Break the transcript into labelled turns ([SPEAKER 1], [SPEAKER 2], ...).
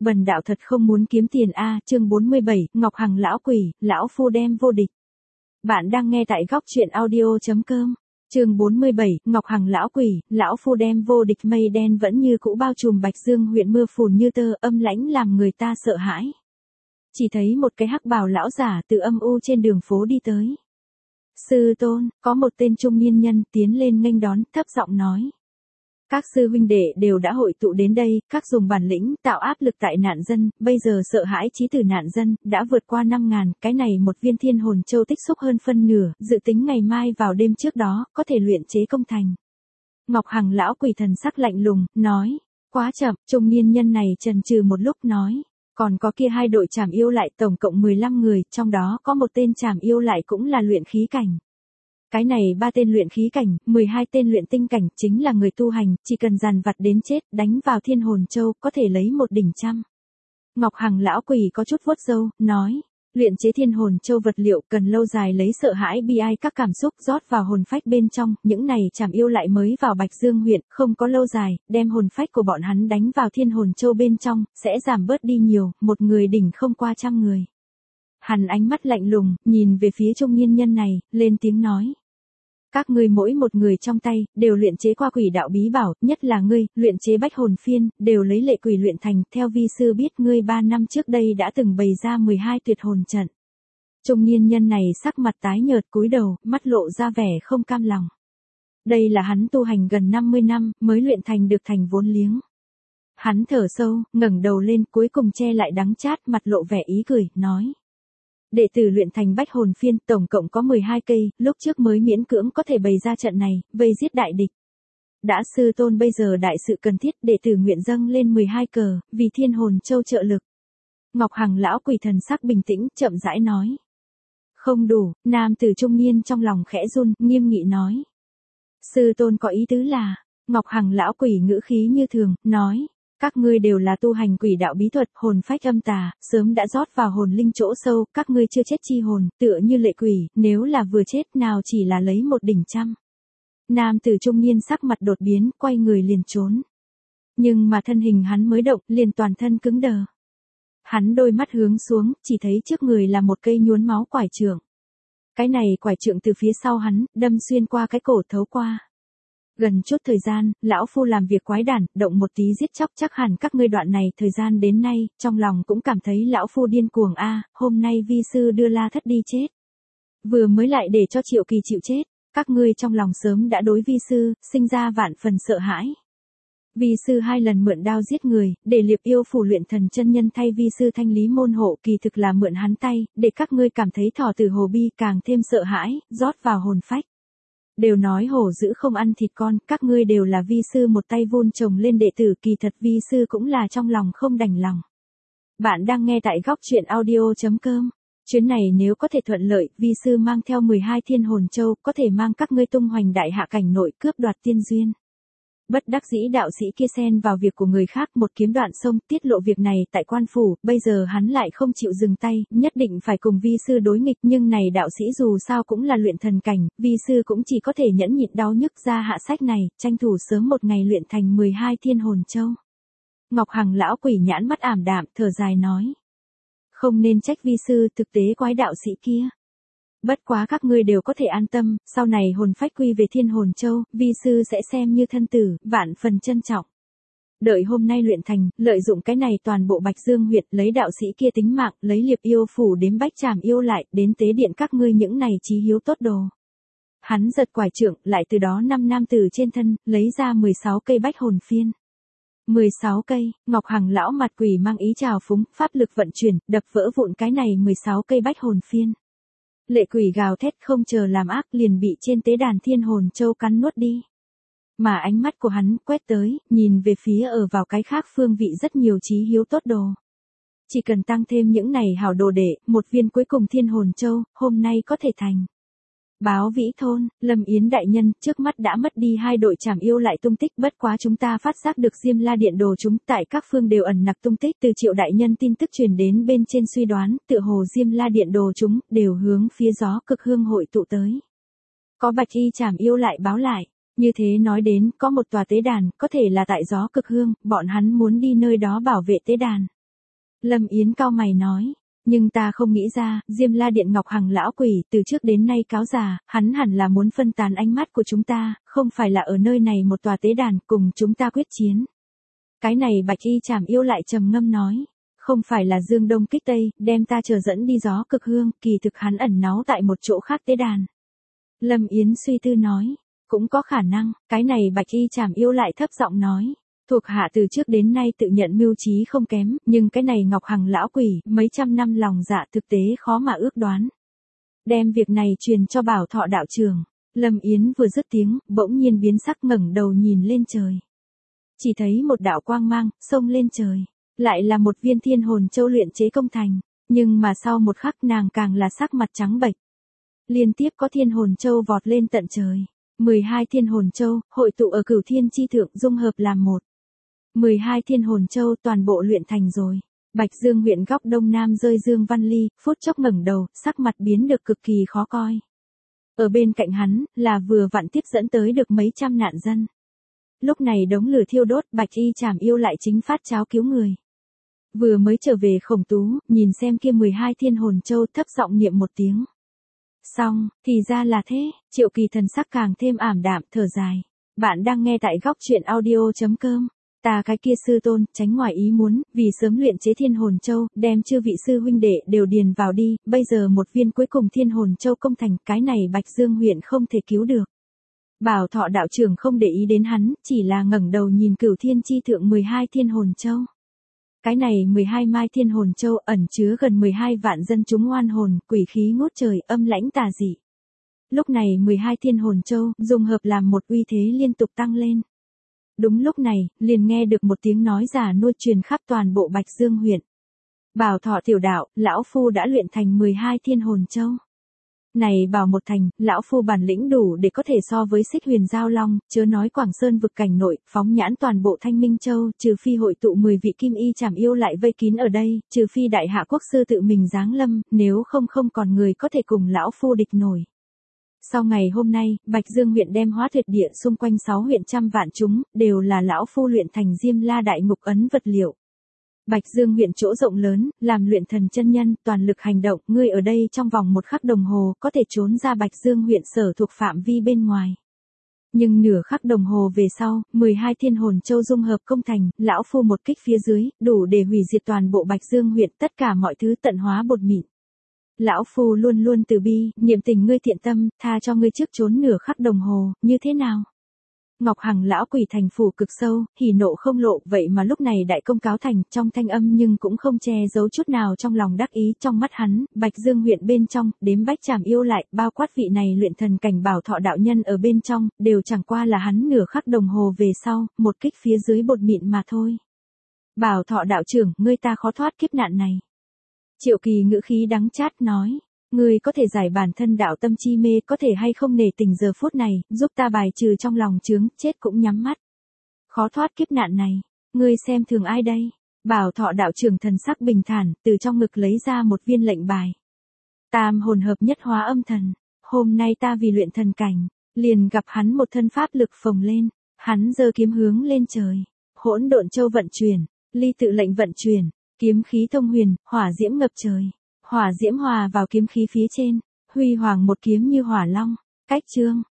[SPEAKER 1] Bần đạo thật không muốn kiếm tiền a. Chương 47, Ngọc Hằng lão quỷ, lão phu đem vô địch. Bạn đang nghe tại góc truyện audio.com. Chương 47, Ngọc Hằng lão quỷ, lão phu đem vô địch. Mây đen vẫn như cũ bao trùm Bạch Dương huyện, mưa phùn như tơ, âm lãnh làm người ta sợ hãi. Chỉ thấy một cái hắc bào lão giả từ âm u trên đường phố đi tới. Sư tôn, có một tên trung niên nhân tiến lên nghênh đón, thấp giọng nói. Các sư huynh đệ đều đã hội tụ đến đây, các dùng bản lĩnh tạo áp lực tại nạn dân, bây giờ sợ hãi chí tử nạn dân, đã vượt qua 5.000, cái này một viên thiên hồn châu tích xúc hơn phân nửa, dự tính ngày mai vào đêm trước đó, có thể luyện chế công thành. Ngọc Hằng lão quỷ thần sắc lạnh lùng, nói, quá chậm. Trung niên nhân này chần chừ một lúc nói, còn có kia hai đội trảm yêu lại tổng cộng 15 người, trong đó có một tên trảm yêu lại cũng là luyện khí cảnh. Cái này 3 tên luyện khí cảnh, 12 tên luyện tinh cảnh, chính là người tu hành, chỉ cần dằn vặt đến chết, đánh vào thiên hồn châu, có thể lấy một đỉnh trăm. Ngọc Hằng lão quỷ có chút vuốt râu, nói, luyện chế thiên hồn châu vật liệu cần lâu dài lấy sợ hãi bi ai các cảm xúc rót vào hồn phách bên trong, những này trảm yêu lại mới vào Bạch Dương huyện, không có lâu dài, đem hồn phách của bọn hắn đánh vào thiên hồn châu bên trong, sẽ giảm bớt đi nhiều, một người đỉnh không qua 100 người. Hắn ánh mắt lạnh lùng, nhìn về phía trung niên nhân này, lên tiếng nói. Các ngươi mỗi một người trong tay, đều luyện chế qua quỷ đạo bí bảo, nhất là ngươi, luyện chế bách hồn phiên, đều lấy lệ quỷ luyện thành, theo vi sư biết ngươi 3 năm trước đây đã từng bày ra 12 tuyệt hồn trận. Trung niên nhân này sắc mặt tái nhợt cúi đầu, mắt lộ ra vẻ không cam lòng. Đây là hắn tu hành gần 50 năm, mới luyện thành được thành vốn liếng. Hắn thở sâu, ngẩng đầu lên, cuối cùng che lại đắng chát, mặt lộ vẻ ý cười, nói. Đệ tử luyện thành bách hồn phiên, tổng cộng có 12 cây, lúc trước mới miễn cưỡng có thể bày ra trận này, vây giết đại địch. Đã sư tôn bây giờ đại sự cần thiết, đệ tử nguyện dâng lên 12 cờ, vì thiên hồn châu trợ lực. Ngọc Hằng lão quỷ thần sắc bình tĩnh, chậm rãi nói. Không đủ. Nam tử trung niên trong lòng khẽ run, nghiêm nghị nói. Sư tôn có ý tứ là, Ngọc Hằng lão quỷ ngữ khí như thường, nói. Các ngươi đều là tu hành quỷ đạo bí thuật, hồn phách âm tà, sớm đã rót vào hồn linh chỗ sâu, các ngươi chưa chết chi hồn, tựa như lệ quỷ, nếu là vừa chết nào chỉ là lấy một đỉnh trăm. Nam tử trung niên sắc mặt đột biến, quay người liền trốn. Nhưng mà thân hình hắn mới động, liền toàn thân cứng đờ. Hắn đôi mắt hướng xuống, chỉ thấy trước người là một cây nhuốm máu quải trượng. Cái này quải trượng từ phía sau hắn, đâm xuyên qua cái cổ thấu qua. Gần chút thời gian, lão phu làm việc quái đản, động một tí giết chóc, chắc hẳn các ngươi đoạn này thời gian đến nay, trong lòng cũng cảm thấy lão phu điên cuồng a. Hôm nay vi sư đưa La Thất đi chết. Vừa mới lại để cho Triệu Kỳ chịu chết, các ngươi trong lòng sớm đã đối vi sư, sinh ra vạn phần sợ hãi. Vi sư 2 lần mượn đao giết người, để Liệp Yêu phủ luyện thần chân nhân thay vi sư thanh lý môn hộ, kỳ thực là mượn hắn tay, để các ngươi cảm thấy thỏ tử hồ bi càng thêm sợ hãi, rót vào hồn phách. Đều nói hổ dữ không ăn thịt con, các ngươi đều là vi sư một tay vun trồng lên đệ tử, kỳ thật vi sư cũng là trong lòng không đành lòng. Bạn đang nghe tại góc truyện audio.com. Chuyến này nếu có thể thuận lợi, vi sư mang theo 12 thiên hồn châu, có thể mang các ngươi tung hoành đại hạ cảnh nội, cướp đoạt tiên duyên. Bất đắc dĩ đạo sĩ kia xen vào việc của người khác, một kiếm đoạn sông, tiết lộ việc này tại quan phủ, bây giờ hắn lại không chịu dừng tay, nhất định phải cùng vi sư đối nghịch, nhưng này đạo sĩ dù sao cũng là luyện thần cảnh, vi sư cũng chỉ có thể nhẫn nhịn đau nhức ra hạ sách này, tranh thủ sớm một ngày luyện thành 12 thiên hồn châu. Ngọc Hằng lão quỷ nhãn mắt ảm đạm, thở dài nói. Không nên trách vi sư, thực tế quái đạo sĩ kia. Bất quá các ngươi đều có thể an tâm, sau này hồn phách quy về thiên hồn châu, vi sư sẽ xem như thân tử, vạn phần trân trọng. Đợi hôm nay luyện thành, lợi dụng cái này toàn bộ Bạch Dương huyệt, lấy đạo sĩ kia tính mạng, lấy Liệp Yêu phủ đếm bách trảm yêu lại, đến tế điện các ngươi những này chí hiếu tốt đồ. Hắn giật quải trượng, lại từ đó 5 nam tử trên thân, lấy ra 16 cây bách hồn phiên. 16 cây, Ngọc Hằng lão mặt quỷ mang ý trào phúng, pháp lực vận chuyển, đập vỡ vụn cái này 16 cây bách hồn phiên. Lệ quỷ gào thét không chờ làm ác, liền bị trên tế đàn thiên hồn châu cắn nuốt đi. Mà ánh mắt của hắn quét tới, nhìn về phía ở vào cái khác phương vị rất nhiều chí hiếu tốt đồ. Chỉ cần tăng thêm những này hảo đồ đệ, một viên cuối cùng thiên hồn châu, hôm nay có thể thành. Báo Vĩ thôn, Lâm Yến đại nhân, trước mắt đã mất đi 2 đội trảm yêu lại tung tích, bất quá chúng ta phát giác được Diêm La điện đồ chúng tại các phương đều ẩn nặc tung tích, từ Triệu đại nhân tin tức truyền đến bên trên suy đoán, tựa hồ Diêm La điện đồ chúng đều hướng phía gió cực hương hội tụ tới. Có bạch y trảm yêu lại báo lại, như thế nói đến, có một tòa tế đàn, có thể là tại gió cực hương, bọn hắn muốn đi nơi đó bảo vệ tế đàn. Lâm Yến cau mày nói. Nhưng ta không nghĩ ra, Diêm La Điện Ngọc Hằng lão quỷ từ trước đến nay cáo già, hắn hẳn là muốn phân tán ánh mắt của chúng ta, không phải là ở nơi này một tòa tế đàn cùng chúng ta quyết chiến. Cái này Bạch Y Trảm Yêu lại trầm ngâm nói. Không phải là dương đông kích tây, đem ta chờ dẫn đi gió cực hương, kỳ thực hắn ẩn náu tại một chỗ khác tế đàn. Lâm Yến suy tư nói. Cũng có khả năng, cái này Bạch Y Trảm Yêu lại thấp giọng nói. Thuộc hạ từ trước đến nay tự nhận mưu trí không kém, nhưng cái này Ngọc Hằng lão quỷ, mấy trăm năm lòng dạ thực tế khó mà ước đoán. Đem việc này truyền cho Bảo Thọ đạo trưởng. Lâm Yến vừa dứt tiếng, bỗng nhiên biến sắc ngẩng đầu nhìn lên trời. Chỉ thấy một đạo quang mang, xông lên trời. Lại là một viên thiên hồn châu luyện chế công thành. Nhưng mà sau một khắc nàng càng là sắc mặt trắng bệch. Liên tiếp có thiên hồn châu vọt lên tận trời. 12 thiên hồn châu, hội tụ ở Cửu Thiên chi thượng dung hợp làm một. 12 thiên hồn châu toàn bộ luyện thành rồi. Bạch Dương huyện góc đông nam rơi Dương Văn Ly, phút chốc ngẩng đầu, sắc mặt biến được cực kỳ khó coi. Ở bên cạnh hắn, là vừa vặn tiếp dẫn tới được mấy trăm nạn dân. Lúc này đống lửa thiêu đốt, Bạch Y Trảm Yêu lại chính phát cháo cứu người. Vừa mới trở về Khổng Tú, nhìn xem kia 12 thiên hồn châu thấp giọng niệm một tiếng. Xong, thì ra là thế, Triệu Kỳ thần sắc càng thêm ảm đạm, thở dài. Bạn đang nghe tại góc truyện audio.com. Ta cái kia sư tôn, tránh ngoài ý muốn, vì sớm luyện chế thiên hồn châu, đem chư vị sư huynh đệ đều điền vào đi, bây giờ một viên cuối cùng thiên hồn châu công thành, cái này Bạch Dương huyện không thể cứu được. Bảo Thọ đạo trưởng không để ý đến hắn, chỉ là ngẩng đầu nhìn Cửu Thiên chi thượng 12 thiên hồn châu. Cái này 12 mai thiên hồn châu ẩn chứa gần 12 vạn dân chúng oan hồn, quỷ khí ngút trời, âm lãnh tà dị. Lúc này 12 thiên hồn châu, dung hợp làm một uy thế liên tục tăng lên. Đúng lúc này, liền nghe được một tiếng nói giả nuôi truyền khắp toàn bộ Bạch Dương huyện. Bảo Thọ tiểu đạo, lão phu đã luyện thành 12 thiên hồn châu. Này bảo một thành, lão phu bản lĩnh đủ để có thể so với Xích Huyền Giao Long, chớ nói Quảng Sơn vực cảnh nội, phóng nhãn toàn bộ Thanh Minh Châu, trừ phi hội tụ 10 vị Kim Y Trảm Yêu lại vây kín ở đây, trừ phi đại hạ quốc sư tự mình giáng lâm, nếu không còn người có thể cùng lão phu địch nổi. Sau ngày hôm nay, Bạch Dương huyện đem Hóa Tuyệt Địa xung quanh 6 huyện trăm vạn chúng, đều là lão phu luyện thành Diêm La đại ngục ấn vật liệu. Bạch Dương huyện chỗ rộng lớn, làm luyện thần chân nhân, toàn lực hành động, ngươi ở đây trong vòng một khắc đồng hồ, có thể trốn ra Bạch Dương huyện sở thuộc phạm vi bên ngoài. Nhưng nửa khắc đồng hồ về sau, 12 thiên hồn châu dung hợp công thành, lão phu một kích phía dưới, đủ để hủy diệt toàn bộ Bạch Dương huyện, tất cả mọi thứ tận hóa bột mịn. Lão phu luôn luôn từ bi, niệm tình ngươi thiện tâm, tha cho ngươi trước trốn nửa khắc đồng hồ, như thế nào? Ngọc Hằng lão quỷ thành phủ cực sâu, hỉ nộ không lộ, vậy mà lúc này đại công cáo thành, trong thanh âm nhưng cũng không che giấu chút nào trong lòng đắc ý, trong mắt hắn, Bạch Dương huyện bên trong, đếm Bách Trảm Yêu lại, bao quát vị này luyện thần cảnh Bảo Thọ đạo nhân ở bên trong, đều chẳng qua là hắn nửa khắc đồng hồ về sau, một kích phía dưới bột mịn mà thôi. Bảo Thọ đạo trưởng, ngươi ta khó thoát kiếp nạn này. Triệu Kỳ ngữ khí đắng chát nói. Ngươi có thể giải bản thân đạo tâm chi mê, có thể hay không nể tình giờ phút này, giúp ta bài trừ trong lòng chướng, chết cũng nhắm mắt. Khó thoát kiếp nạn này, ngươi xem thường ai đây? Bảo Thọ đạo trưởng thần sắc bình thản, từ trong ngực lấy ra một viên lệnh bài. Tam hồn hợp nhất hóa âm thần, hôm nay ta vì luyện thần cảnh, liền gặp hắn một thân pháp lực phồng lên, hắn giơ kiếm hướng lên trời, hỗn độn châu vận chuyển, ly tự lệnh vận chuyển, kiếm khí thông huyền, hỏa diễm ngập trời. Hỏa diễm hòa vào kiếm khí phía trên, huy hoàng một kiếm như hỏa long, cách chương.